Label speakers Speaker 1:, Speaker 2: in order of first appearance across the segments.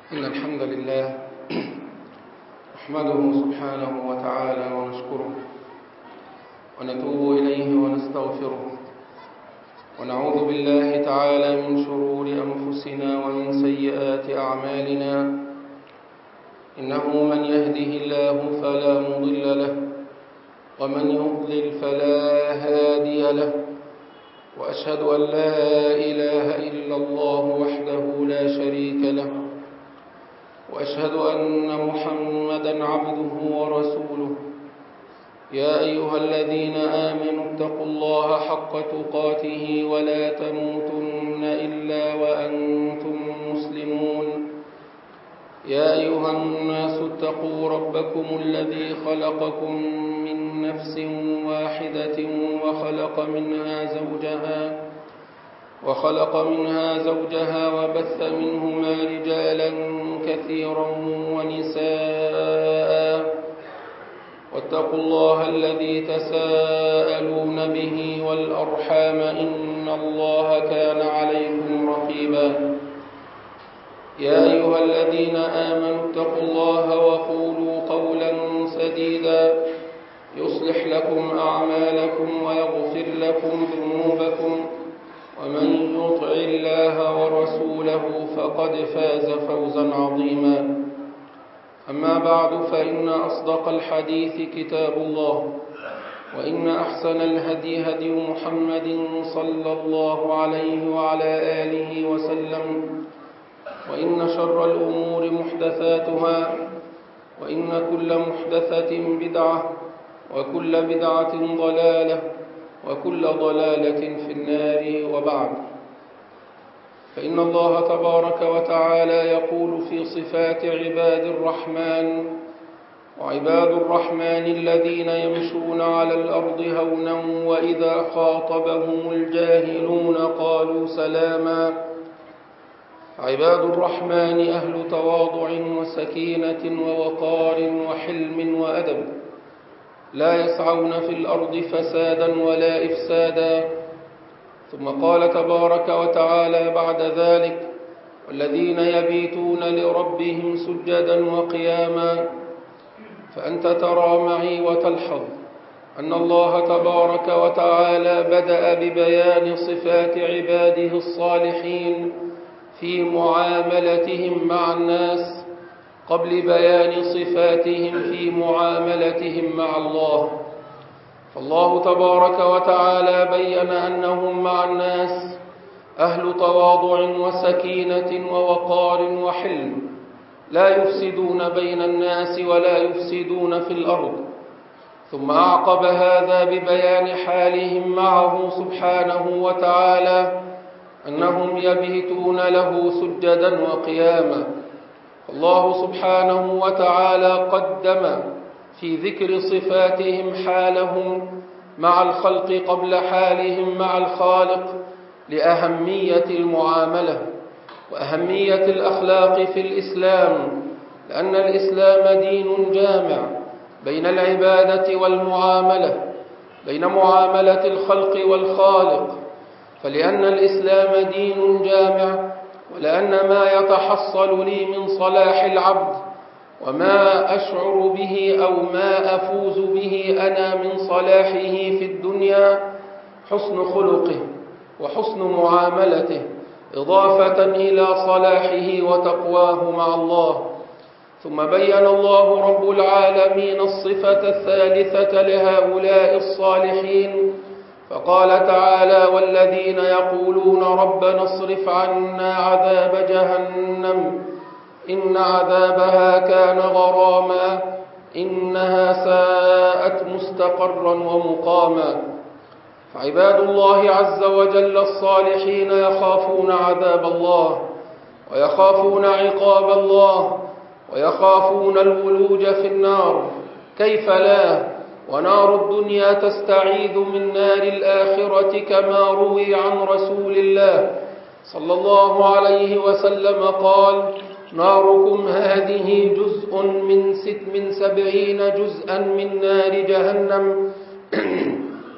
Speaker 1: إن الحمد لله نحمده سبحانه وتعالى ونشكره ونتوب إليه ونستغفره ونعوذ بالله تعالى من شرور أنفسنا ومن سيئات أعمالنا إنه من يهده الله فلا مضل له ومن يضلل فلا هادي له وأشهد أن لا إله إلا الله وحده لا شريك له وأشهد أن محمدًا عبده ورسوله يا أيها الذين آمنوا اتقوا الله حق تقاته ولا تموتن إلا وأنتم مسلمون يا أيها الناس اتقوا ربكم الذي خلقكم من نفس واحدة وخلق منها زوجها وبث منهما رجالا كثيرا ونساء واتقوا الله الذي تساءلون به والأرحام إن الله كان عليكم رقيبا يا أيها الذين آمنوا اتقوا الله وقولوا قولا سديدا يصلح لكم أعمالكم ويغفر لكم ذنوبكم ومن يطع الله ورسوله فقد فاز فوزا عظيما أما بعد فإن أصدق الحديث كتاب الله وإن أحسن الهدي هدي محمد صلى الله عليه وعلى آله وسلم وإن شر الأمور محدثاتها وإن كل محدثة بدعة وكل بدعة ضلالة وكل ضلالة في النار وبعد فإن الله تبارك وتعالى يقول في صفات عباد الرحمن وعباد الرحمن الذين يمشون على الأرض هونا وإذا خاطبهم الجاهلون قالوا سلاما عباد الرحمن أهل تواضع وسكينة ووقار وحلم وأدب لا يسعون في الأرض فسادا ولا إفسادا ثم قال تبارك وتعالى بعد ذلك والذين يبيتون لربهم سجدا وقياما فأنت ترى معي وتلحظ أن الله تبارك وتعالى بدأ ببيان صفات عباده الصالحين في معاملتهم مع الناس قبل بيان صفاتهم في معاملتهم مع الله فالله تبارك وتعالى بيّن أنهم مع الناس أهل تواضع وسكينة ووقار وحلم لا يفسدون بين الناس ولا يفسدون في الأرض ثم أعقب هذا ببيان حالهم معه سبحانه وتعالى أنهم يبيتون له سجدا وقياما الله سبحانه وتعالى قدم في ذكر صفاتهم حالهم مع الخلق قبل حالهم مع الخالق لأهمية المعاملة وأهمية الأخلاق في الإسلام لأن الإسلام دين جامع بين العبادة والمعاملة بين معاملة الخلق والخالق فلأن الإسلام دين جامع ولأن ما يتحصل لي من صلاح العبد وما أشعر به أو ما أفوز به أنا من صلاحه في الدنيا حسن خلقه وحسن معاملته إضافة إلى صلاحه وتقواه مع الله ثم بيّن الله رب العالمين الصفة الثالثة لهؤلاء الصالحين فقال تعالى والذين يقولون ربنا اصرف عنا عذاب جهنم إن عذابها كان غراما إنها ساءت مستقرا ومقاما فعباد الله عز وجل الصالحين يخافون عذاب الله ويخافون عقاب الله ويخافون الولوج في النار كيف لا ونار الدنيا تستعيذ من نار الآخرة كما روي عن رسول الله صلى الله عليه وسلم قال ناركم هذه جزء من 70 جزءا من نار جهنم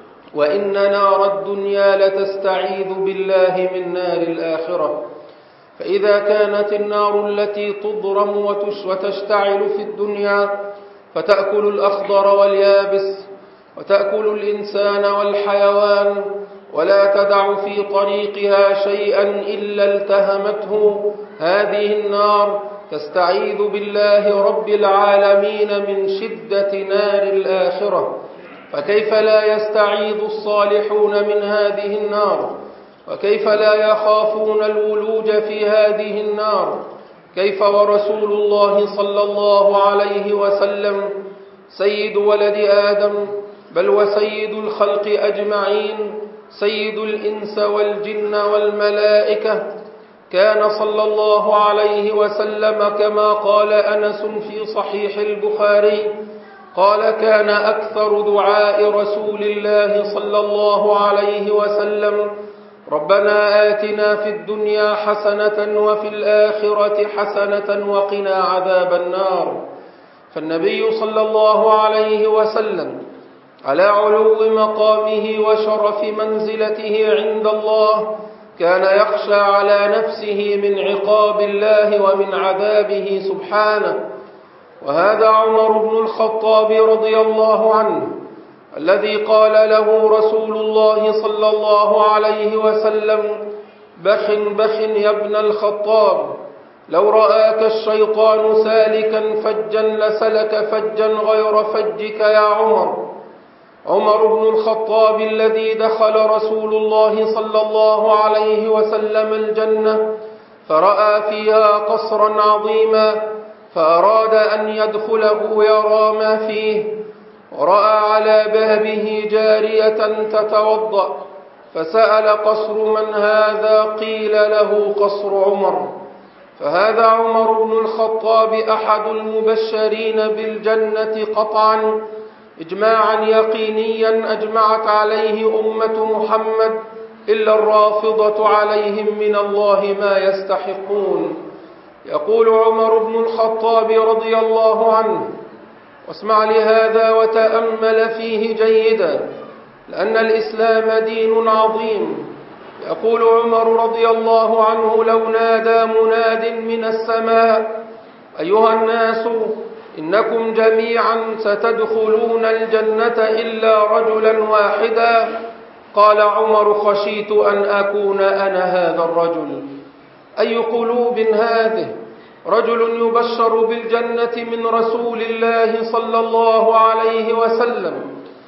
Speaker 1: وإن نار الدنيا لتستعيذ بالله من نار الآخرة فإذا كانت النار التي تضرم وتشتعل في الدنيا فتأكل الأخضر واليابس وتأكل الإنسان والحيوان ولا تدع في طريقها شيئا إلا التهمته هذه النار، تستعيذ بالله رب العالمين من شدة نار الآخرة. فكيف لا يستعيذ الصالحون من هذه النار؟ وكيف لا يخافون الولوج في هذه النار؟ كيف ورسول الله صلى الله عليه وسلم سيد ولد آدم بل وسيد الخلق أجمعين، سيد الإنس والجن والملائكة، كان صلى الله عليه وسلم كما قال أنس في صحيح البخاري قال: كان أكثر دعاء رسول الله صلى الله عليه وسلم: ربنا آتنا في الدنيا حسنة وفي الآخرة حسنة وقنا عذاب النار. فالنبي صلى الله عليه وسلم على علو مقامه وشرف منزلته عند الله كان يخشى على نفسه من عقاب الله ومن عذابه سبحانه. وهذا عمر بن الخطاب رضي الله عنه الذي قال له رسول الله صلى الله عليه وسلم: بخ بخ يا ابن الخطاب، لو رآك الشيطان سالكا فجا لسلك فجا غير فجك يا عمر. عمر بن الخطاب الذي دخل رسول الله صلى الله عليه وسلم الجنة فرأى فيها قصرا عظيما فأراد أن يدخله يرى ما فيه، ورأى على بابه جارية تتوضأ فسأل: قصر من هذا؟ قيل له: قصر عمر. فهذا عمر بن الخطاب أحد المبشرين بالجنة قطعا إجماعا يقينيا أجمعت عليه أمة محمد، إلا الرافضة عليهم من الله ما يستحقون. يقول عمر بن الخطاب رضي الله عنه، واسمع لهذا وتأمل فيه جيدا لأن الإسلام دين عظيم. يقول عمر رضي الله عنه: لو نادى مناد من السماء: أيها الناس إنكم جميعا ستدخلون الجنة إلا رجلا واحدا، قال عمر: خشيت أن أكون أنا هذا الرجل. أي قلوب هذه؟ رجل يبشر بالجنة من رسول الله صلى الله عليه وسلم،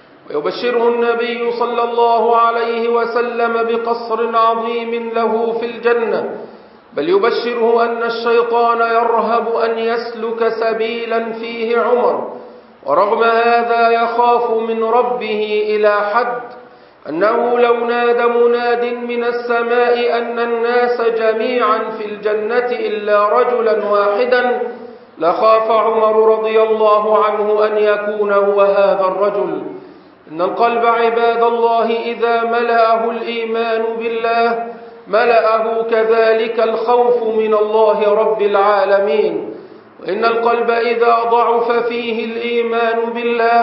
Speaker 1: ويبشره النبي صلى الله عليه وسلم بقصر عظيم له في الجنة، بل يبشره أن الشيطان يرهب أن يسلك سبيلا فيه عمر، ورغم هذا يخاف من ربه إلى حد أنه لو نادى مناد من السماء أن الناس جميعا في الجنة إلا رجلا واحدا لخاف عمر رضي الله عنه أن يكون هو هذا الرجل. إن القلب عباد الله إذا ملأه الإيمان بالله ملأه كذلك الخوف من الله رب العالمين، وإن القلب إذا ضعف فيه الإيمان بالله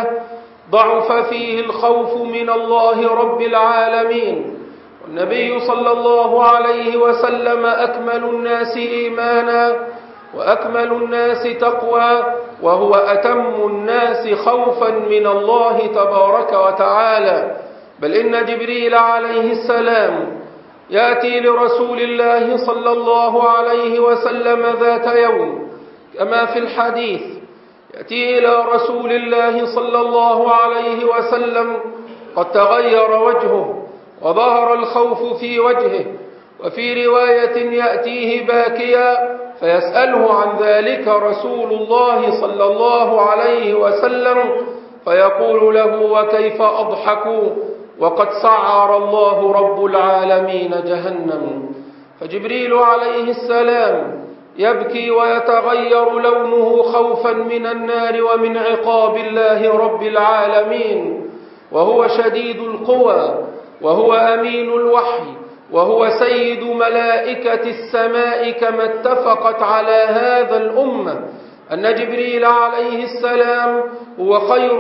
Speaker 1: ضعف فيه الخوف من الله رب العالمين. والنبي صلى الله عليه وسلم أكمل الناس إيمانا وأكمل الناس تقوى، وهو أتم الناس خوفا من الله تبارك وتعالى. بل إن جبريل عليه السلام يأتي لرسول الله صلى الله عليه وسلم ذات يوم كما في الحديث، يأتي إلى رسول الله صلى الله عليه وسلم قد تغير وجهه وظهر الخوف في وجهه، وفي رواية يأتيه باكيا فيسأله عن ذلك رسول الله صلى الله عليه وسلم فيقول له: وكيف أضحك وقد سعر الله رب العالمين جهنم. فجبريل عليه السلام يبكي ويتغير لونه خوفا من النار ومن عقاب الله رب العالمين، وهو شديد القوى وهو أمين الوحي وهو سيد ملائكة السماء، كما اتفقت على هذا الأمة أن جبريل عليه السلام هو خير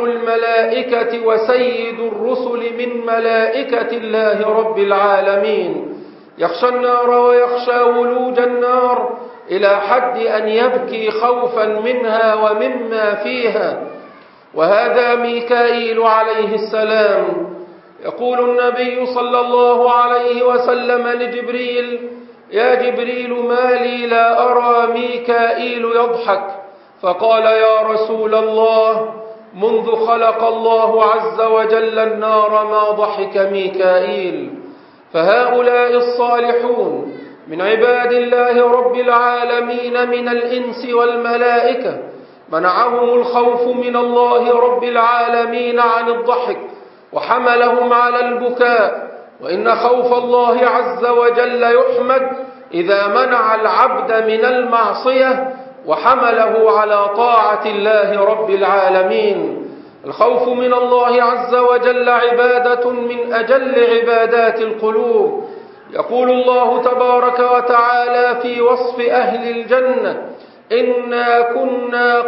Speaker 1: الملائكة وسيد الرسل من ملائكة الله رب العالمين. يخشى النار ويخشى ولوج النار إلى حد أن يبكي خوفا منها ومما فيها. وهذا ميكائيل عليه السلام. يقول النبي صلى الله عليه وسلم لجبريل: يا جبريل ما لي لا أرى ميكائيل يضحك؟ فقال: يا رسول الله، منذ خلق الله عز وجل النار ما ضحك ميكائيل. فهؤلاء الصالحون من عباد الله رب العالمين من الإنس والملائكة منعهم الخوف من الله رب العالمين عن الضحك وحملهم على البكاء. وإن خوف الله عز وجل يحمد إذا منع العبد من المعصية وحمله على طاعة الله رب العالمين. الخوف من الله عز وجل عبادة من أجل عبادات القلوب. يقول الله تبارك وتعالى في وصف أهل الجنة: إنا كنا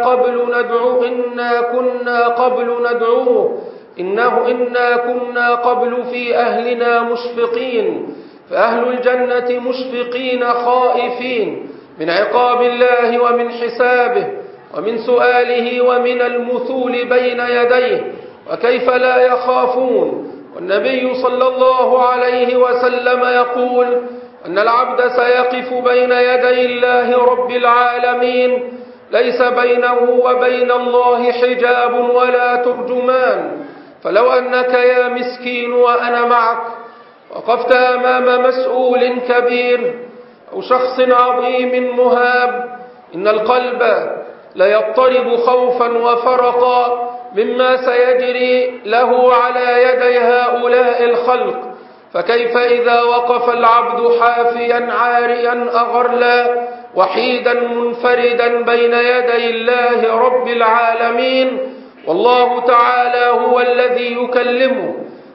Speaker 1: قبل في أهلنا مشفقين. فأهل الجنة مشفقين خائفين من عقاب الله ومن حسابه ومن سؤاله ومن المثول بين يديه، وكيف لا يخافون. والنبي صلى الله عليه وسلم يقول أن العبد سيقف بين يدي الله رب العالمين ليس بينه وبين الله حجاب ولا ترجمان. فلو أنك يا مسكين وأنا معك وقفت أمام مسؤول كبير أو شخص عظيم مهاب، إن القلب ليضطرب خوفا وفرقا مما سيجري له على يدي هؤلاء الخلق. فكيف إذا وقف العبد حافيا عاريا أغرلا وحيدا منفردا بين يدي الله رب العالمين، والله تعالى هو الذي يكلمه،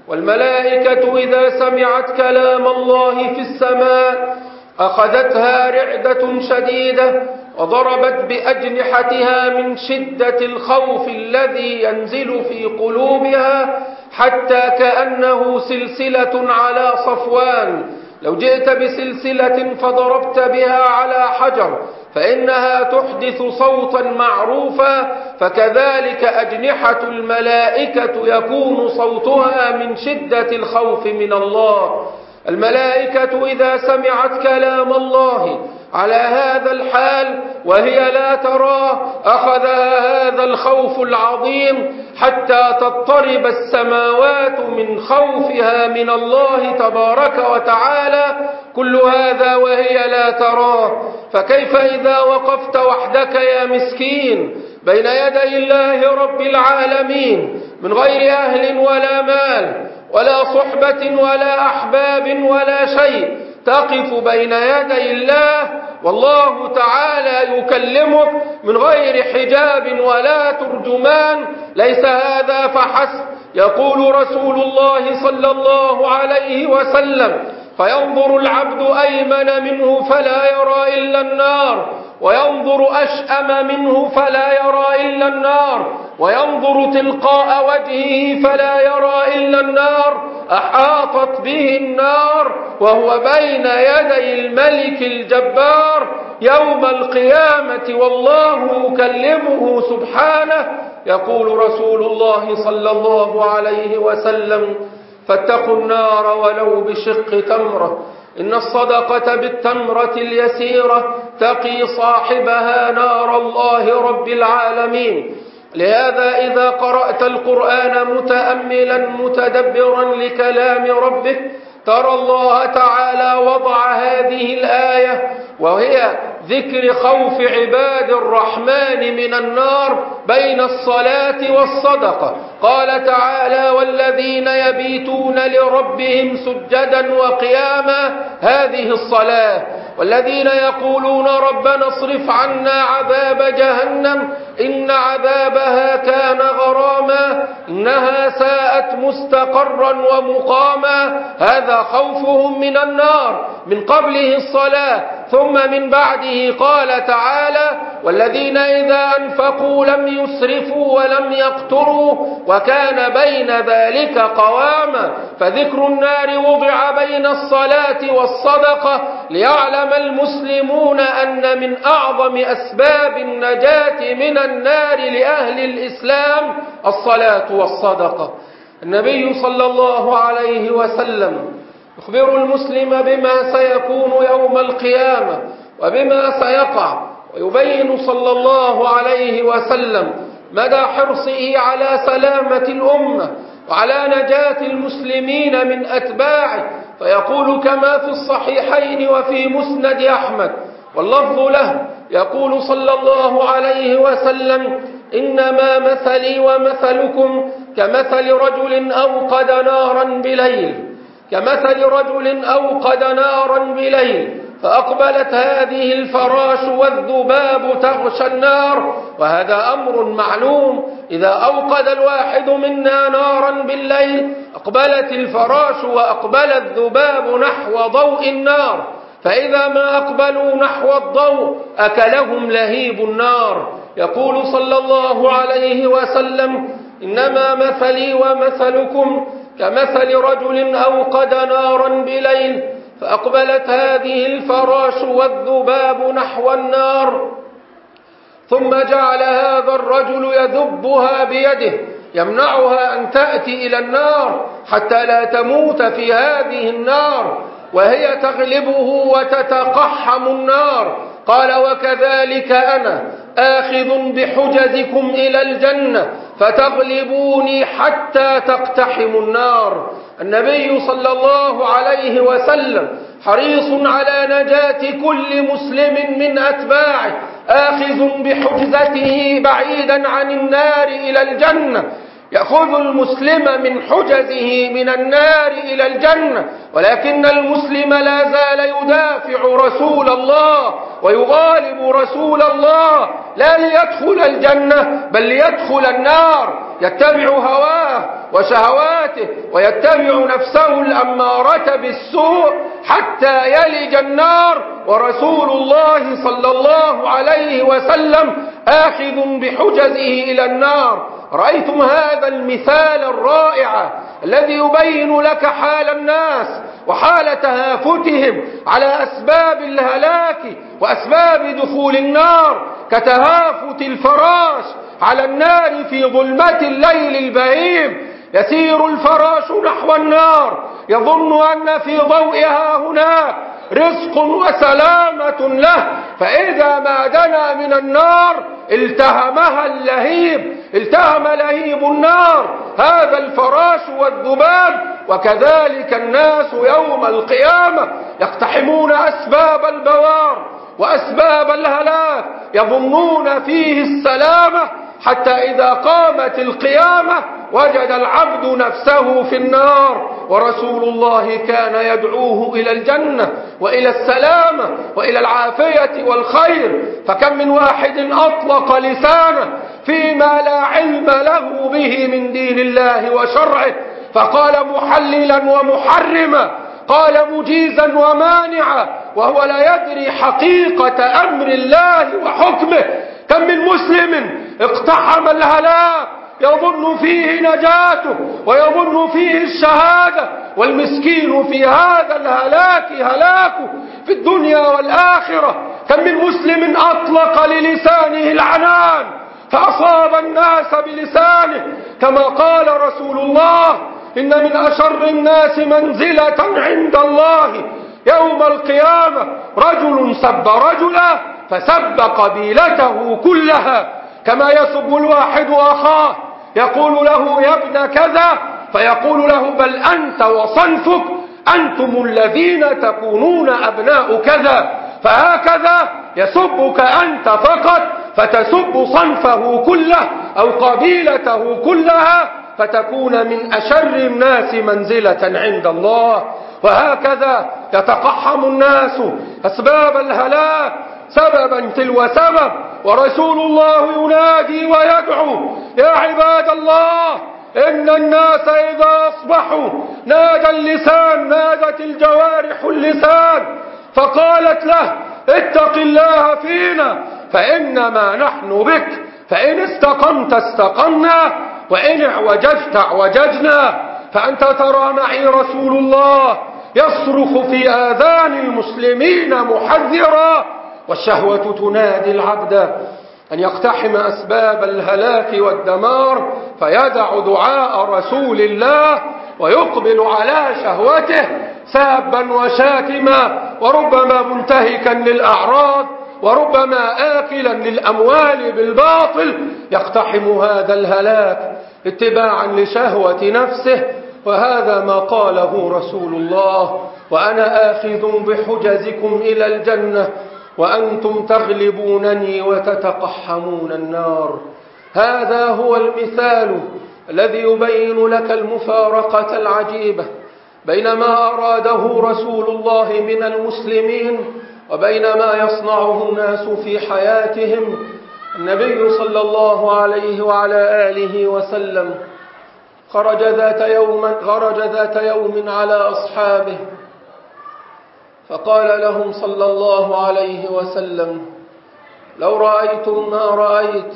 Speaker 1: والملائكة إذا سمعت كلام الله في السماء أخذتها رعدة شديدة وضربت بأجنحتها من شدة الخوف الذي ينزل في قلوبها حتى كأنه سلسلة على صفوان. لو جئت بسلسلة فضربت بها على حجر فإنها تحدث صوتا معروفا، فكذلك أجنحة الملائكة يكون صوتها من شدة الخوف من الله. الملائكة إذا سمعت كلام الله على هذا الحال وهي لا تراه أخذها هذا الخوف العظيم حتى تضطرب السماوات من خوفها من الله تبارك وتعالى، كل هذا وهي لا تراه. فكيف إذا وقفت وحدك يا مسكين بين يدي الله رب العالمين من غير أهل ولا مال ولا صحبة ولا أحباب ولا شيء، تقف بين يدي الله والله تعالى يكلمك من غير حجاب ولا ترجمان. ليس هذا فحسب، يقول رسول الله صلى الله عليه وسلم: فينظر العبد أيمن منه فلا يرى إلا النار، وينظر أشأم منه فلا يرى إلا النار، وينظر تلقاء وجهه فلا يرى إلا النار، أحاطت به النار وهو بين يدي الملك الجبار يوم القيامة والله يكلمه سبحانه. يقول رسول الله صلى الله عليه وسلم: فاتقوا النار ولو بشق تمرة، إن الصدقة بالتمرة اليسيرة تقي صاحبها نار الله رب العالمين. لهذا إذا قرأت القرآن متأملا متدبرا لكلام ربك ترى الله تعالى وضع هذه الآية وهي ذكر خوف عباد الرحمن من النار بين الصلاة والصدقة. قال تعالى: والذين يبيتون لربهم سجدا وقياما، هذه الصلاة. والذين يقولون ربنا اصرف عنا عذاب جهنم إن عذابها كان غراما إنها ساءت مستقرا ومقاما، هذا خوفهم من النار. من قبله الصلاة ثم من بعده قال تعالى: والذين إذا أنفقوا لم يسرفوا ولم يقتروا وكان بين ذلك قواما. فذكر النار وضع بين الصلاة والصدقة ليعلم المسلمون أن من أعظم أسباب النجاة من النار لأهل الإسلام الصلاة والصدقة. النبي صلى الله عليه وسلم يخبر المسلم بما سيكون يوم القيامة وبما سيقع، ويبين صلى الله عليه وسلم مدى حرصه على سلامة الأمة وعلى نجاة المسلمين من أتباعه، فيقول كما في الصحيحين وفي مسند أحمد واللفظ له، يقول صلى الله عليه وسلم: إنما مثلي ومثلكم كمثل رجل أوقد نارا بليل فأقبلت هذه الفراش والذباب تغشى النار. وهذا أمر معلوم، إذا أوقد الواحد منا نارا بالليل أقبلت الفراش وأقبل الذباب نحو ضوء النار، فإذا ما أقبلوا نحو الضوء أكلهم لهيب النار. يقول صلى الله عليه وسلم: إنما مثلي ومثلكم كمثل رجل أوقد نارا بليل فأقبلت هذه الفراش والذباب نحو النار، ثم جعل هذا الرجل يذبها بيده يمنعها أن تأتي إلى النار حتى لا تموت في هذه النار، وهي تغلبه وتتقحم النار. قال: وكذلك أنا آخذ بحجزكم إلى الجنة فتغلبوني حتى تقتحموا النار. النبي صلى الله عليه وسلم حريص على نجاة كل مسلم من أتباعه، آخذ بحجزته بعيدا عن النار إلى الجنة، يأخذ المسلم من حجزه من النار إلى الجنة، ولكن المسلم لا زال يدافع رسول الله ويغالب رسول الله، لا ليدخل الجنة بل ليدخل النار، يتبع هواه وشهواته ويتبع نفسه الأمارة بالسوء حتى يلج النار، ورسول الله صلى الله عليه وسلم آخذ بحجزه إلى النار. رأيتم هذا المثال الرائع الذي يبين لك حال الناس وحال تهافتهم على أسباب الهلاك وأسباب دخول النار، كتهافت الفراش على النار في ظلمة الليل البهيم. يسير الفراش نحو النار يظن أن في ضوئها هناك رزق وسلامة له، فإذا ما دنا من النار التهمها اللهيب، التهم لهيب النار هذا الفراش والذباب. وكذلك الناس يوم القيامة يقتحمون أسباب البوار وأسباب الهلاك، يظنون فيه السلامة، حتى إذا قامت القيامة وجد العبد نفسه في النار، ورسول الله كان يدعوه إلى الجنة وإلى السلامة وإلى العافية والخير. فكم من واحد أطلق لسانه فيما لا علم له به من دين الله وشرعه، فقال محللا ومحرما، قال مجيزا ومانعا، وهو لا يدري حقيقة أمر الله وحكمه. كم من مسلم اقتحم الهلاك يظن فيه نجاته ويظن فيه الشهادة، والمسكين في هذا الهلاك هلاكه في الدنيا والآخرة. كم من مسلم أطلق للسانه العنان فأصاب الناس بلسانه، كما قال رسول الله: إن من أشر الناس منزلة عند الله يوم القيامة رجل سب رجلا فسب قبيلته كلها. كما يسب الواحد أخاه يقول له: يا ابن كذا، فيقول له: بل أنت وصنفك أنتم الذين تكونون أبناء كذا. فهكذا يسبك أنت فقط فتسب صنفه كله أو قبيلته كلها، فتكون من أشر الناس منزلة عند الله. وهكذا يتقحم الناس أسباب الهلاك سببا تلو سبب، ورسول الله ينادي ويدعو: يا عباد الله إن الناس إذا أصبحوا نادى اللسان، نادت الجوارح اللسان فقالت له اتق الله فينا فإنما نحن بك، فإن استقمت استقمنا وإن اعوججت اعوججنا. فأنت ترى معي رسول الله يصرخ في آذان المسلمين محذرا، والشهوة تنادي العبد أن يقتحم أسباب الهلاك والدمار فيدع دعاء رسول الله ويقبل على شهوته سابا وشاتما، وربما منتهكا للأعراض، وربما آكلا للأموال بالباطل، يقتحم هذا الهلاك اتباعا لشهوة نفسه. وهذا ما قاله رسول الله: وأنا آخذ بحجزكم إلى الجنة وأنتم تغلبونني وتتقحمون النار. هذا هو المثال الذي يبين لك المفارقة العجيبة بين ما أراده رسول الله من المسلمين وبين ما يصنعه الناس في حياتهم. النبي صلى الله عليه وعلى آله وسلم خرج ذات يوم على أصحابه فقال لهم صلى الله عليه وسلم: لو رأيتم ما رأيت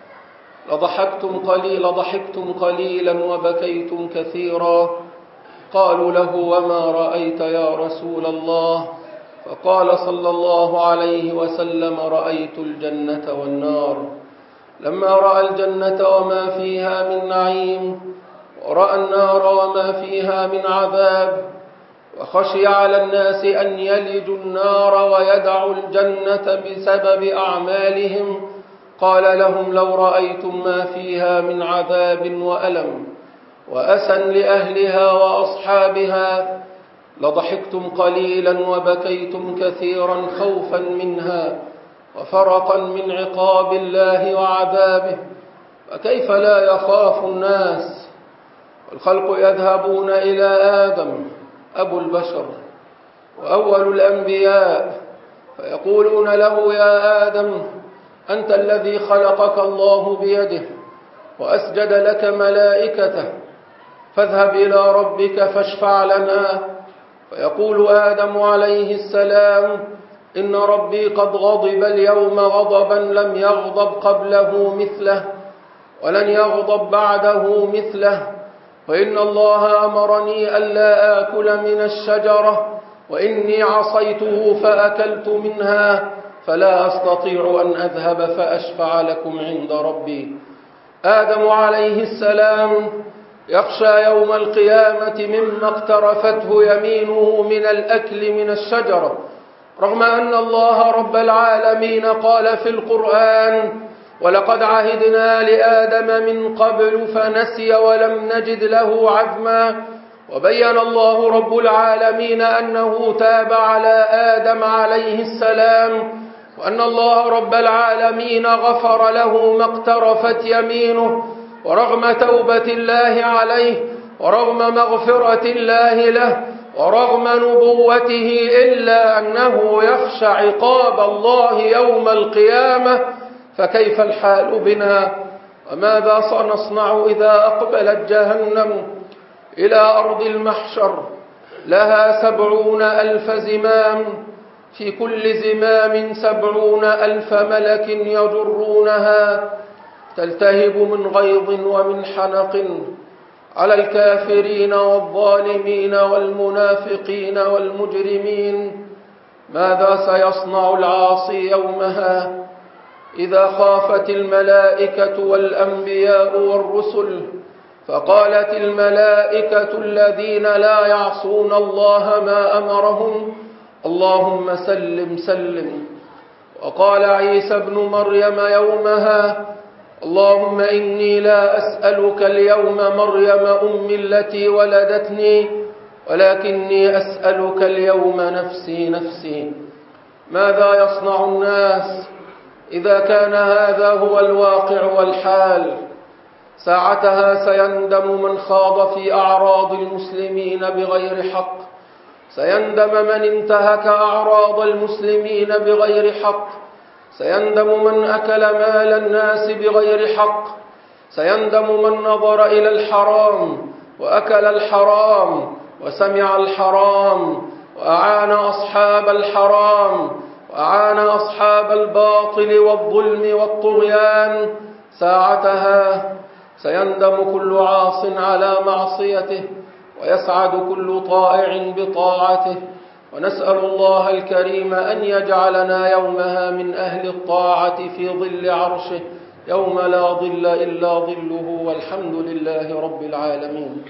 Speaker 1: لضحكتم قليلا وبكيتم كثيرا. قالوا له: وما رأيت يا رسول الله؟ فقال صلى الله عليه وسلم: رأيت الجنة والنار. لما رأى الجنة وما فيها من نعيم، ورأى النار وما فيها من عذاب، وخشي على الناس أن يلجوا النار ويدعوا الجنة بسبب أعمالهم، قال لهم: لو رأيتم ما فيها من عذاب وألم وأسى لأهلها وأصحابها لضحكتم قليلا وبكيتم كثيرا خوفا منها وفرقا من عقاب الله وعذابه. فكيف لا يخاف الناس؟ والخلق يذهبون إلى آدم أبو البشر وأول الأنبياء فيقولون له: يا آدم، أنت الذي خلقك الله بيده وأسجد لك ملائكته، فاذهب إلى ربك فاشفع لنا. فيقول آدم عليه السلام: إن ربي قد غضب اليوم غضبا لم يغضب قبله مثله ولن يغضب بعده مثله، وإن الله أمرني ألا آكل من الشجرة وإني عصيته فأكلت منها، فلا أستطيع أن أذهب فأشفع لكم عند ربي. آدم عليه السلام يخشى يوم القيامة مما اقترفته يمينه من الأكل من الشجرة، رغم أن الله رب العالمين قال في القرآن: ولقد عهدنا لآدم من قبل فنسي ولم نجد له عزما. وبين الله رب العالمين أنه تاب على آدم عليه السلام، وأن الله رب العالمين غفر له ما اقترفت يمينه، ورغم توبة الله عليه ورغم مغفرة الله له ورغم نبوته إلا أنه يخشى عقاب الله يوم القيامة. فكيف الحال بنا؟ وماذا سنصنع إذا أقبلت جهنم إلى أرض المحشر؟ لها 70,000 زمام، في كل زمام 70,000 ملك يجرونها، تلتهب من غيظ ومن حنق على الكافرين والظالمين والمنافقين والمجرمين. ماذا سيصنع العاصي يومها إذا خافت الملائكة والأنبياء والرسل؟ فقالت الملائكة الذين لا يعصون الله ما أمرهم: اللهم سلم سلم. وقال عيسى ابن مريم يومها: اللهم إني لا أسألك اليوم مريم أمي التي ولدتني، ولكني أسألك اليوم نفسي نفسي. ماذا يصنع الناس إذا كان هذا هو الواقع والحال؟ ساعتها سيندم من خاض في أعراض المسلمين بغير حق، سيندم من انتهك أعراض المسلمين بغير حق، سيندم من أكل مال الناس بغير حق، سيندم من نظر إلى الحرام وأكل الحرام وسمع الحرام وأعان أصحاب الحرام وأعان أصحاب الباطل والظلم والطغيان. ساعتها سيندم كل عاص على معصيته ويسعد كل طائع بطاعته. ونسأل الله الكريم أن يجعلنا يومها من أهل الطاعة في ظل عرشه يوم لا ظل إلا ظله، والحمد لله رب العالمين.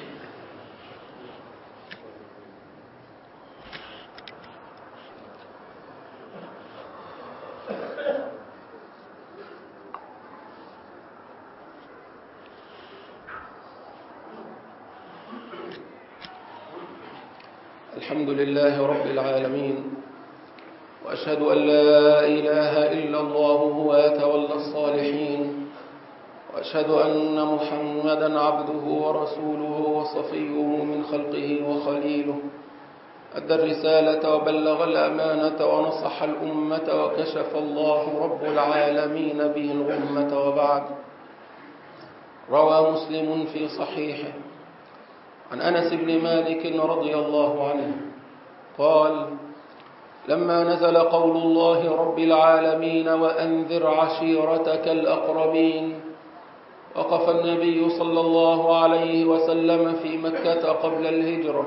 Speaker 1: الحمد لله رب العالمين، وأشهد أن لا إله إلا الله هو يتولى الصالحين، وأشهد أن محمدًا عبده ورسوله وصفيه من خلقه وخليله، أدى الرسالة وبلغ الأمانة ونصح الأمة وكشف الله رب العالمين به الغمة. وبعد، روى مسلم في صحيحه عن أنس بن مالك رضي الله عنه قال: لما نزل قول الله رب العالمين وأنذر عشيرتك الأقربين، وقف النبي صلى الله عليه وسلم في مكة قبل الهجرة،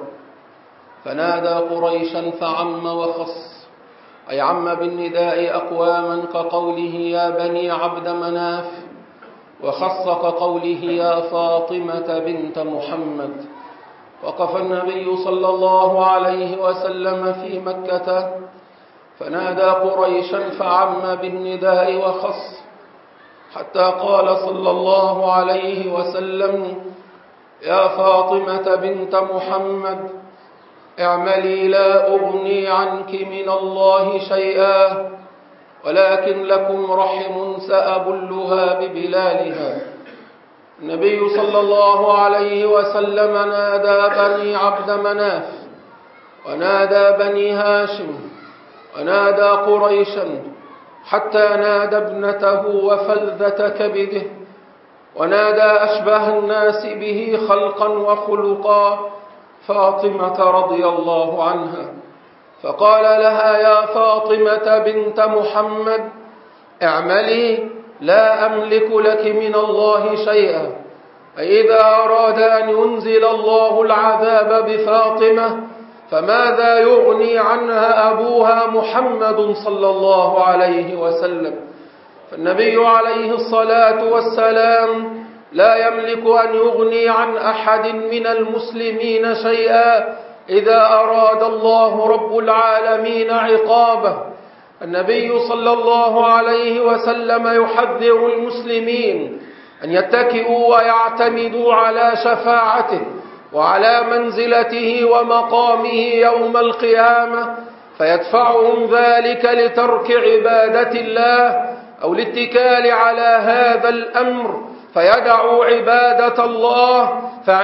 Speaker 1: فنادى قريشا فعم وخص، أي عم بالنداء أقواما كقوله يا بني عبد مناف، وخص كقوله يا فاطمة بنت محمد. وقف النبي صلى الله عليه وسلم في مكة فنادى قريشا فعم بالنداء وخص، حتى قال صلى الله عليه وسلم يا فاطمة بنت محمد اعملي لا أغني عنك من الله شيئا، ولكن لكم رحم سأبلها ببلالها. النبي صلى الله عليه وسلم نادى بني عبد مناف، ونادى بني هاشم، ونادى قريشا، حتى نادى ابنته وفلذة كبده، ونادى أشبه الناس به خلقا وخلقا فاطمة رضي الله عنها، فقال لها يا فاطمة بنت محمد اعملي لا أملك لك من الله شيئا. فإذا أراد أن ينزل الله العذاب بفاطمة فماذا يغني عنها أبوها محمد صلى الله عليه وسلم؟ فالنبي عليه الصلاة والسلام لا يملك أن يغني عن أحد من المسلمين شيئا إذا أراد الله رب العالمين عقابه. النبي صلى الله عليه وسلم يحذر المسلمين أن يتكئوا ويعتمدوا على شفاعته وعلى منزلته ومقامه يوم القيامة، فيدفعهم ذلك لترك عبادة الله أو الاتكال على هذا الأمر فيدعوا عبادة الله.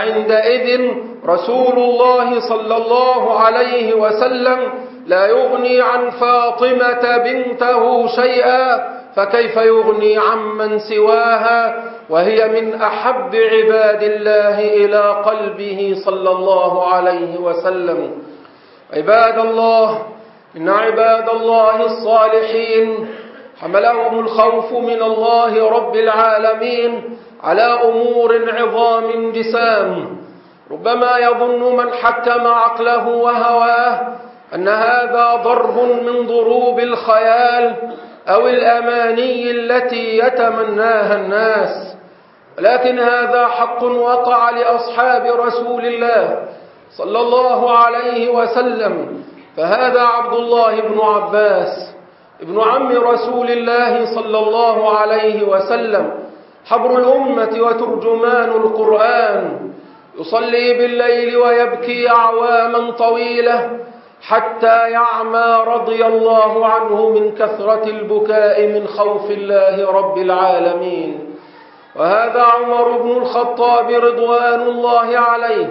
Speaker 1: فعندئذ رسول الله صلى الله عليه وسلم لا يغني عن فاطمة بنته شيئا، فكيف يغني عمن سواها وهي من أحب عباد الله إلى قلبه صلى الله عليه وسلم. عباد الله، إن عباد الله الصالحين حملهم الخوف من الله رب العالمين على أمور عظام جسام. ربما يظن من حكم عقله وهواه أن هذا ضرب من ضروب الخيال أو الأماني التي يتمناها الناس، ولكن هذا حق وقع لأصحاب رسول الله صلى الله عليه وسلم. فهذا عبد الله بن عباس ابن عم رسول الله صلى الله عليه وسلم، حبر الأمة وترجمان القرآن، يصلي بالليل ويبكي أعواما طويلة حتى يعمى رضي الله عنه من كثرة البكاء من خوف الله رب العالمين. وهذا عمر بن الخطاب رضوان الله عليه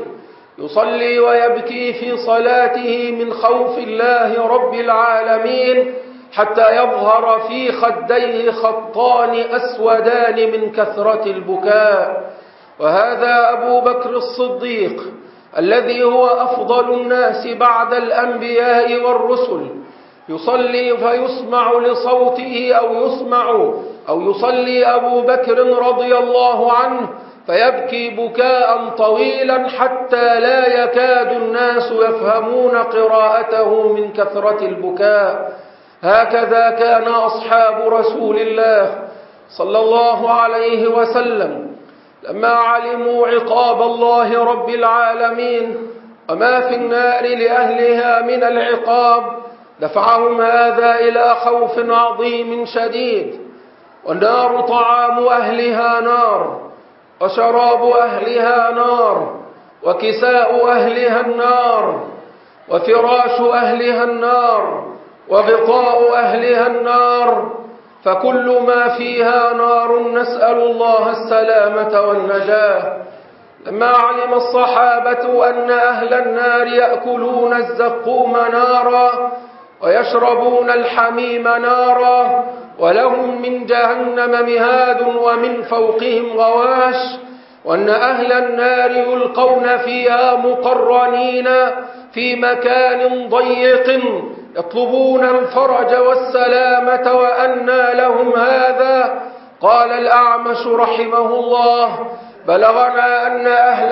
Speaker 1: يصلي ويبكي في صلاته من خوف الله رب العالمين حتى يظهر في خديه خطان أسودان من كثرة البكاء. وهذا أبو بكر الصديق الذي هو أفضل الناس بعد الأنبياء والرسل، يصلي فيسمع لصوته أو يصلي أبو بكر رضي الله عنه فيبكي بكاء طويلا حتى لا يكاد الناس يفهمون قراءته من كثرة البكاء. هكذا كان أصحاب رسول الله صلى الله عليه وسلم لما علموا عقاب الله رب العالمين وما في النار لأهلها من العقاب دفعهم هذا إلى خوف عظيم شديد. والنار طعام أهلها نار، وشراب أهلها نار، وكساء أهلها النار، وفراش أهلها النار، وغطاء أهلها النار، فكل ما فيها نار، نسأل الله السلامة والنجاة. لما علم الصحابة أن أهل النار يأكلون الزقوم نارا ويشربون الحميم نارا ولهم من جهنم مهاد ومن فوقهم غواش، وأن أهل النار يلقون فيها مقرنين في مكان ضيق يطلبون الفرج والسلامة، وأنى لهم هذا؟ قال الأعمش رحمه الله: بلغنا أن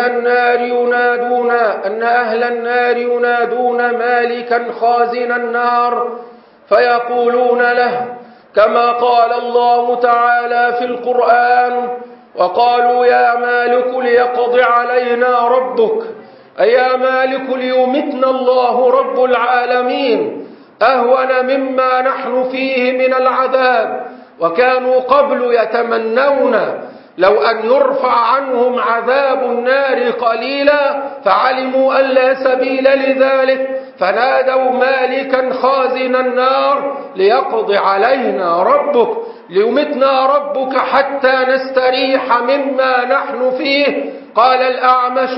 Speaker 1: أهل النار ينادون مالكا خازن النار فيقولون له كما قال الله تعالى في القرآن: وقالوا يا مالك ليقض علينا ربك، أي يا مالك ليمتنا الله رب العالمين أهون مما نحن فيه من العذاب. وكانوا قبل يتمنون لو أن يرفع عنهم عذاب النار قليلا، فعلموا أن لا سبيل لذلك فنادوا مالكا خازن النار ليقض علينا ربك، ليمتنا ربك حتى نستريح مما نحن فيه. قال الأعمش: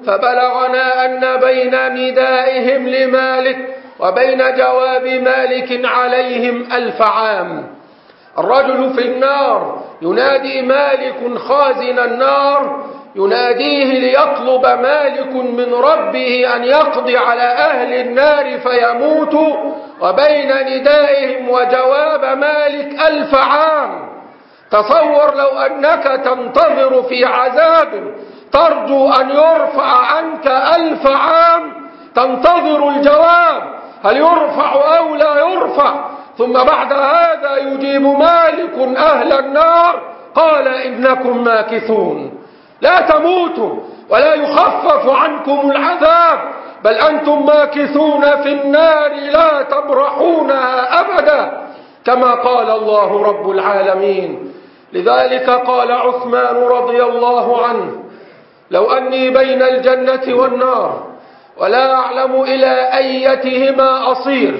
Speaker 1: فبلغنا أن بين ندائهم لمالك وبين جواب مالك عليهم 1000 عام. الرجل في النار ينادي مالك خازن النار، يناديه ليطلب مالك من ربه أن يقضي على أهل النار فيموتوا، وبين ندائهم وجواب مالك 1000 عام. تصور لو أنك تنتظر في عذاب ترجو أن يرفع عنك 1000 عام، تنتظر الجواب هل يرفع أو لا يرفع، ثم بعد هذا يجيب مالك أهل النار قال: إنكم ماكثون، لا تموتوا ولا يخفف عنكم العذاب، بل أنتم ماكثون في النار لا تبرحونها أبدا، كما قال الله رب العالمين. لذلك قال عثمان رضي الله عنه: لو أني بين الجنة والنار ولا أعلم إلى أيتهما أصير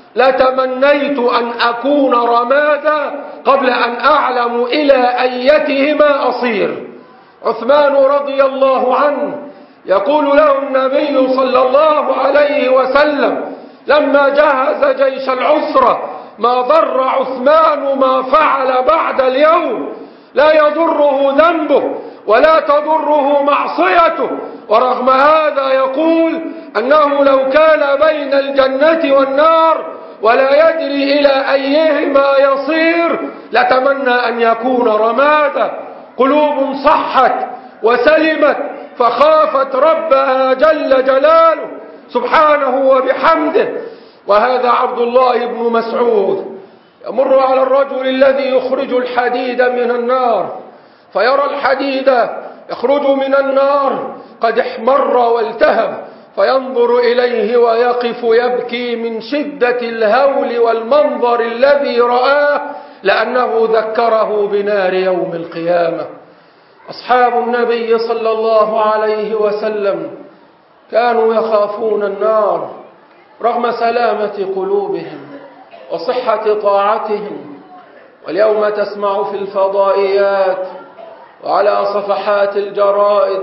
Speaker 1: لتمنيت أن أكون رمادا قبل أن أعلم إلى أيتهما أصير. عثمان رضي الله عنه يقول له النبي صلى الله عليه وسلم لما جهز جيش العسرة: ما ضر عثمان ما فعل بعد اليوم، لا يضره ذنبه ولا تضره معصيته، ورغم هذا يقول أنه لو كان بين الجنة والنار ولا يدري إلى أيهما يصير لتمنى أن يكون رمادا. قلوب صحت وسلمت فخافت ربها جل جلاله سبحانه وبحمده. وهذا عبد الله بن مسعود يمر على الرجل الذي يخرج الحديد من النار، فيرى الحديد يخرج من النار قد احمر والتهب، فينظر إليه ويقف يبكي من شدة الهول والمنظر الذي رآه، لأنه ذكره بنار يوم القيامة. أصحاب النبي صلى الله عليه وسلم كانوا يخافون النار رغم سلامة قلوبهم وصحة طاعتهم. واليوم تسمع في الفضائيات وعلى صفحات الجرائد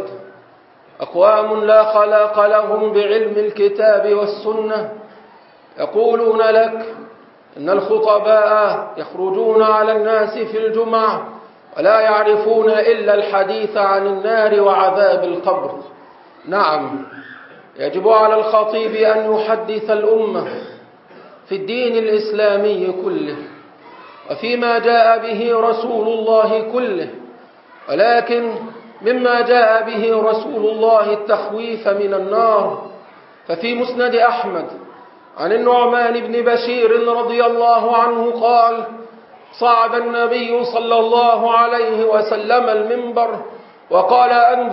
Speaker 1: أقوام لا خلاق لهم بعلم الكتاب والسنة يقولون لك إن الخطباء يخرجون على الناس في الجمعة ولا يعرفون إلا الحديث عن النار وعذاب القبر. نعم، يجب على الخطيب أن يحدث الأمة في الدين الإسلامي كله وفيما جاء به رسول الله كله، ولكن مما جاء به رسول الله التخويف من النار. ففي مسند أحمد عن النعمان بن بشير رضي الله عنه قال: صعد النبي صلى الله عليه وسلم المنبر وقال: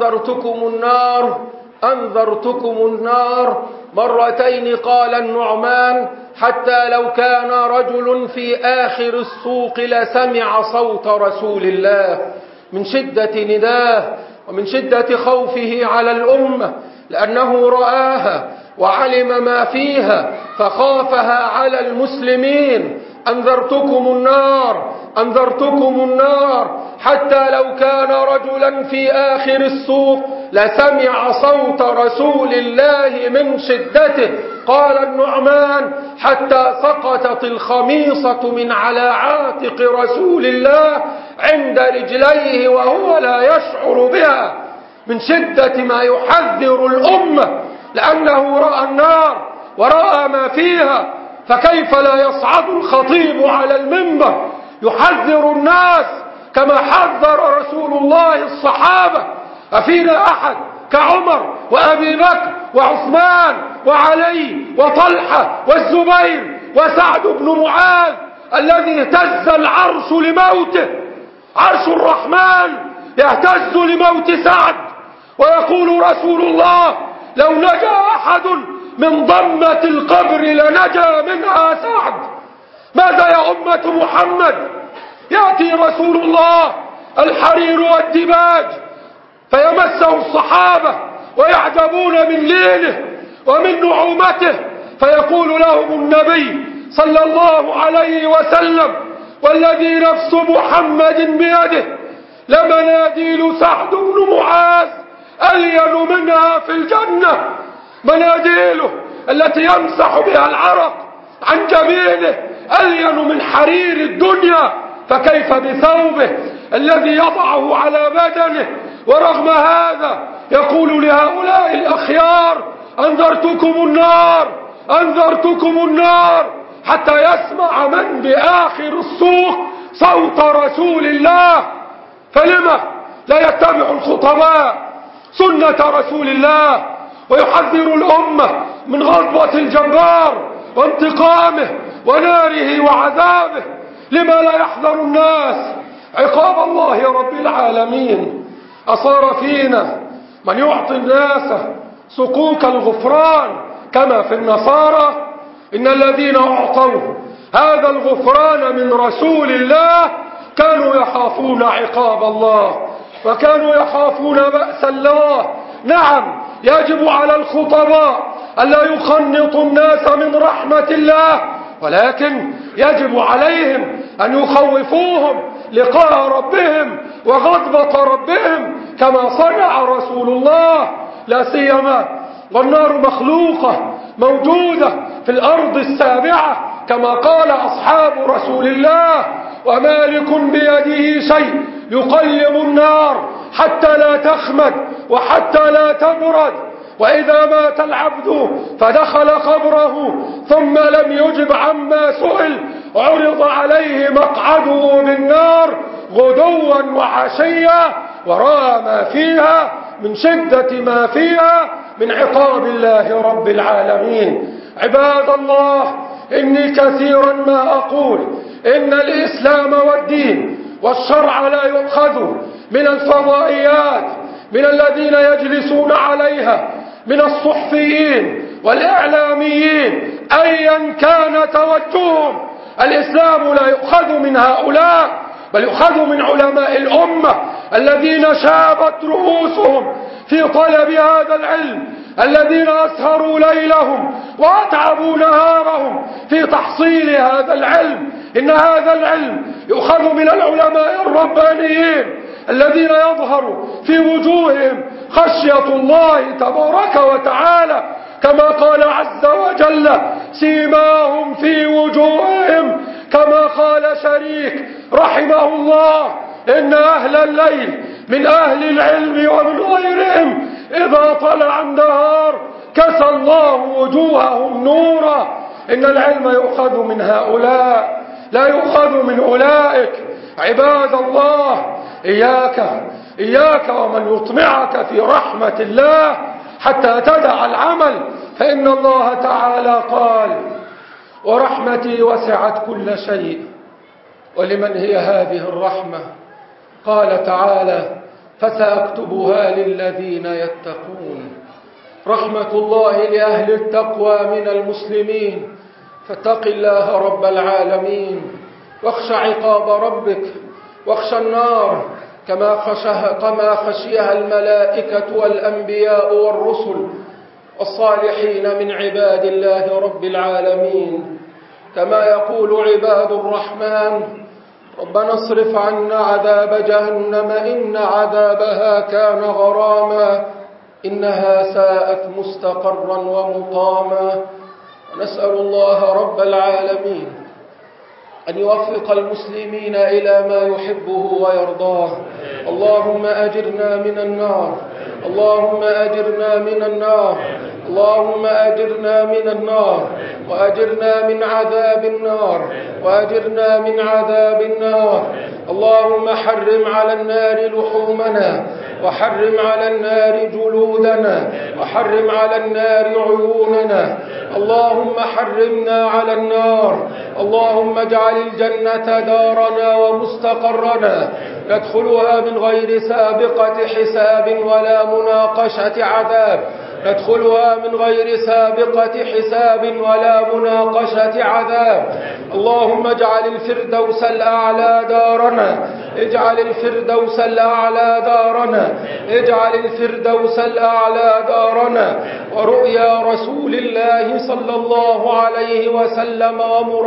Speaker 1: أنذرتكم النار مرتين. قال النعمان: حتى لو كان رجل في آخر السوق لسمع صوت رسول الله، من شدة نداه ومن شدة خوفه على الأمة، لأنه رآها وعلم ما فيها فخافها على المسلمين. أنذرتكم النار حتى لو كان رجلا في آخر السوق لسمع صوت رسول الله من شدته. قال النعمان: حتى سقطت الخميصة من على عاتق رسول الله عند رجليه وهو لا يشعر بها، من شدة ما يحذر الأمة، لأنه رأى النار ورأى ما فيها. فكيف لا يصعد الخطيب على المنبر يحذر الناس كما حذر رسول الله الصحابة؟ أفينا أحد كعمر وأبي بكر وعثمان وعلي وطلحة والزبير وسعد بن معاذ الذي اهتز العرش لموته؟ عرش الرحمن يهتز لموت سعد، ويقول رسول الله: لو نجا أحد من ضمة القبر لنجا منها سعد. ماذا يا أمة محمد؟ يأتي رسول الله الحرير والدباج فيمسه الصحابة ويعجبون من لينه ومن نعومته، فيقول لهم النبي صلى الله عليه وسلم: والذي نفس محمد بيده لمناديل سعد بن معاذ ألين منها في الجنة. مناديله التي يمسح بها العرق عن جبينه ألين من حرير الدنيا، فكيف بثوبه الذي يضعه على بدنه؟ ورغم هذا يقول لهؤلاء الأخيار: أنذرتكم النار، حتى يسمع من بآخر السوق صوت رسول الله. فلما لا يتبع الخطباء سنة رسول الله ويحذر الأمة من غضبة الجبار وانتقامه وناره وعذابه؟ لما لا يحذر الناس عقاب الله يا رب العالمين؟ أصار فينا من يعطي الناس صكوك الغفران كما في النصارى. إن الذين أعطوا هذا الغفران من رسول الله كانوا يخافون عقاب الله وكانوا يخافون بأس الله. نعم، يجب على الخطباء ألا يخنطوا الناس من رحمة الله، ولكن يجب عليهم أن يخوفوهم لقاء ربهم وغضبة ربهم كما صنع رسول الله. لا سيما والنار مخلوقة موجودة في الأرض السابعة كما قال أصحاب رسول الله: ومالك بيده شيء يقلب النار حتى لا تخمد وحتى لا تبرد. وإذا مات العبد فدخل قبره ثم لم يجب عما سئل عرض عليه مقعده بالنار غدوا وعشيا ورأى ما فيها من شدة ما فيها من عقاب الله رب العالمين. عباد الله، إني كثيرا ما أقول إن الإسلام والدين والشرع لا يؤخذ من الفضائيات، من الذين يجلسون عليها من الصحفيين والإعلاميين أيا كان توجههم. الإسلام لا يؤخذ من هؤلاء، بل يؤخذ من علماء الأمة الذين شابت رؤوسهم في طلب هذا العلم، الذين أسهروا ليلهم وأتعبوا نهارهم في تحصيل هذا العلم. إن هذا العلم يؤخذ من العلماء الربانيين الذين يظهر في وجوههم خشية الله تبارك وتعالى،
Speaker 2: كما قال عز وجل سيماهم في وجوههم، كما قال شريك رحمه الله إن أهل الليل من أهل العلم ومن غيرهم إذا طلع النهار كسى الله وجوههم نورا. إن العلم يؤخذ من هؤلاء لا يؤخذ من أولئك. عباد الله، إياك ومن يطمعك في رحمة الله حتى تدع العمل، فإن الله تعالى قال ورحمتي وسعت كل شيء. ولمن هي هذه الرحمة؟ قال تعالى فسأكتبها للذين يتقون. رحمة الله لأهل التقوى من المسلمين، فاتق الله رب العالمين واخش عقاب ربك، واخش النار كما خشيها الملائكة والأنبياء والرسل والصالحين من عباد الله رب العالمين. كما يقول عباد الرحمن ربنا اصرف عنا عذاب جهنم إن عذابها كان غراما إنها ساءت مستقرا ومقاما. ونسأل الله رب العالمين أن يوفق المسلمين إلى ما يحبه ويرضاه. اللهم أجرنا من النار، اللهم أجرنا من النار، اللهم أجرنا من النار، وأجرنا من عذاب النار، وأجرنا من عذاب النار. اللهم حرم على النار لحومنا، وحرم على النار جلودنا، وحرم على النار عيوننا. اللهم حرمنا على النار. اللهم اجعل الجنة دارنا ومستقرنا، ندخلها من غير سابقة حساب ولا مناقشة عذاب، ندخلها من غير سابقة حساب ولا مناقشة عذاب. اللهم اجعل الفردوس الأعلى دارنا، اجعل الفردوس الأعلى دارنا، اجعل الفردوس الأعلى دارنا. ورؤيا رسول الله صلى الله عليه وسلم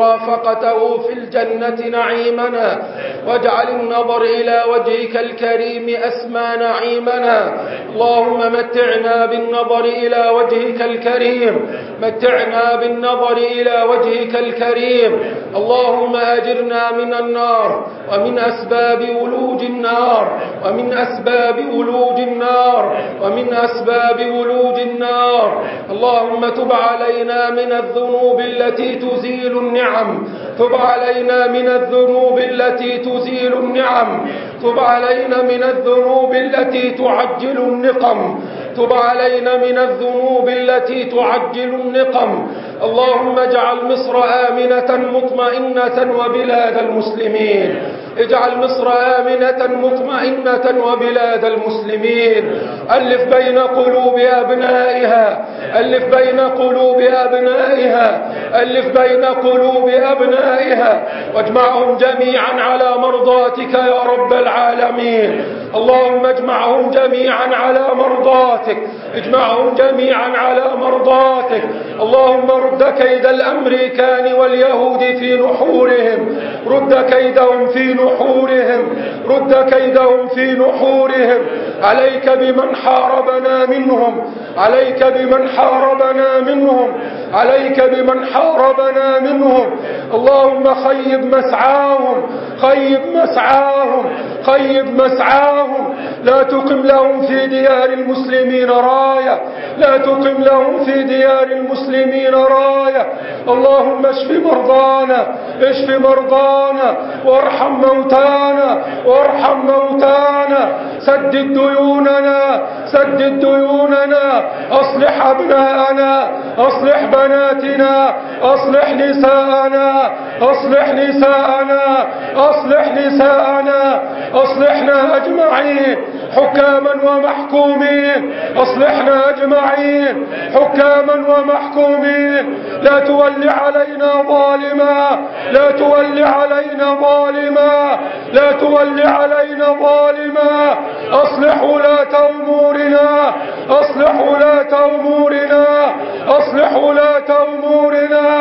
Speaker 2: ومرافقته في الجنة نعيمنا، واجعل النظر إلى وجهك الكريم أسمى نعيمنا. اللهم متعنا بالنظر إلى وجهك الكريم، متعنا بالنظر إلى وجهك الكريم. اللهم أجرنا من النار ومن أسباب ولوج النار، ومن أسباب ولوج النار، ومن أسباب ولوج النار. اللهم تب علينا من الذنوب التي تزيل النعم، تب علينا من الذنوب التي تزيل النعم، تب علينا من الذنوب التي تعجل النقم، تب علينا من الذنوب التي تعجل النقم. اللهم اجعل مصر آمنة مطمئنة وبلاد المسلمين، اجعل مصر آمنة مطمئنة وبلاد المسلمين. ألف بين قلوب أبنائها، ألف بين قلوب أبنائها، ألف بين قلوب أبنائها، واجمعهم جميعا على مرضاتك يا رب العالمين. اللهم اجمعهم جميعا على مرضاتك، اجمعهم جميعا على مرضاتك. اللهم رد كيد الأمريكان واليهود في نحورهم، رد كيدهم في نحورهم، رد كيدهم في نحورهم. عليك بمن حاربنا منهم، عليك بمن حاربنا منهم، عليك بمن حاربنا منهم. اللهم خيب مسعاهم، خيب مسعاهم، خيب مسعاهم. لا تقم لهم في ديار المسلمين راية، لا تقم لهم في ديار المسلمين راية. اللهم اشف مرضانا، اشف مرضانا، وارحم موتانا، وارحم موتانا. سدد ديوننا، سدد ديوننا. أصلح أبناءنا، أصلح بناتنا، أصلح نساءنا، أصلح نساءنا، أصلح نساءنا. أصلحنا أجمعين حكاما ومحكومين، أصلحنا أجمعين حكاما ومحكومين. لا تول علينا ظالما، لا تول علينا ظالما، لا تول علينا ظالما. أصلح ولاة أمورنا، أصلح ولاة أمورنا، أصلح ولاة أمورنا.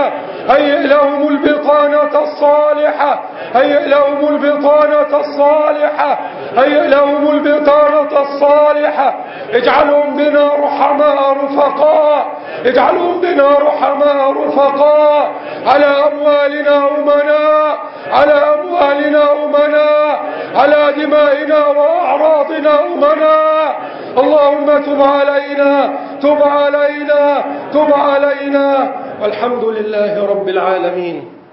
Speaker 2: هيئ لهم البطانة الصالحة، هيئ لهم البطانة الصالحة، هيئ لهم البطانة الصالحة. اجعلهم بنا رحماء رفقاء، اجعلهم بنا رحماء رفقاء، على أموالنا أمناء، على أموالنا أمناء، على دمائنا وأعراضنا أمناء. اللهم تب علينا، تب علينا، تب علينا، والحمد لله رب العالمين.